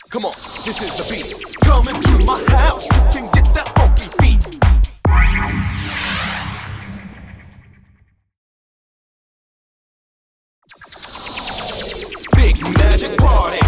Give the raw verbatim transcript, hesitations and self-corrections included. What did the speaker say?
Come on, this is the beat. Come into my house, you can get that funky beat. Big magic party.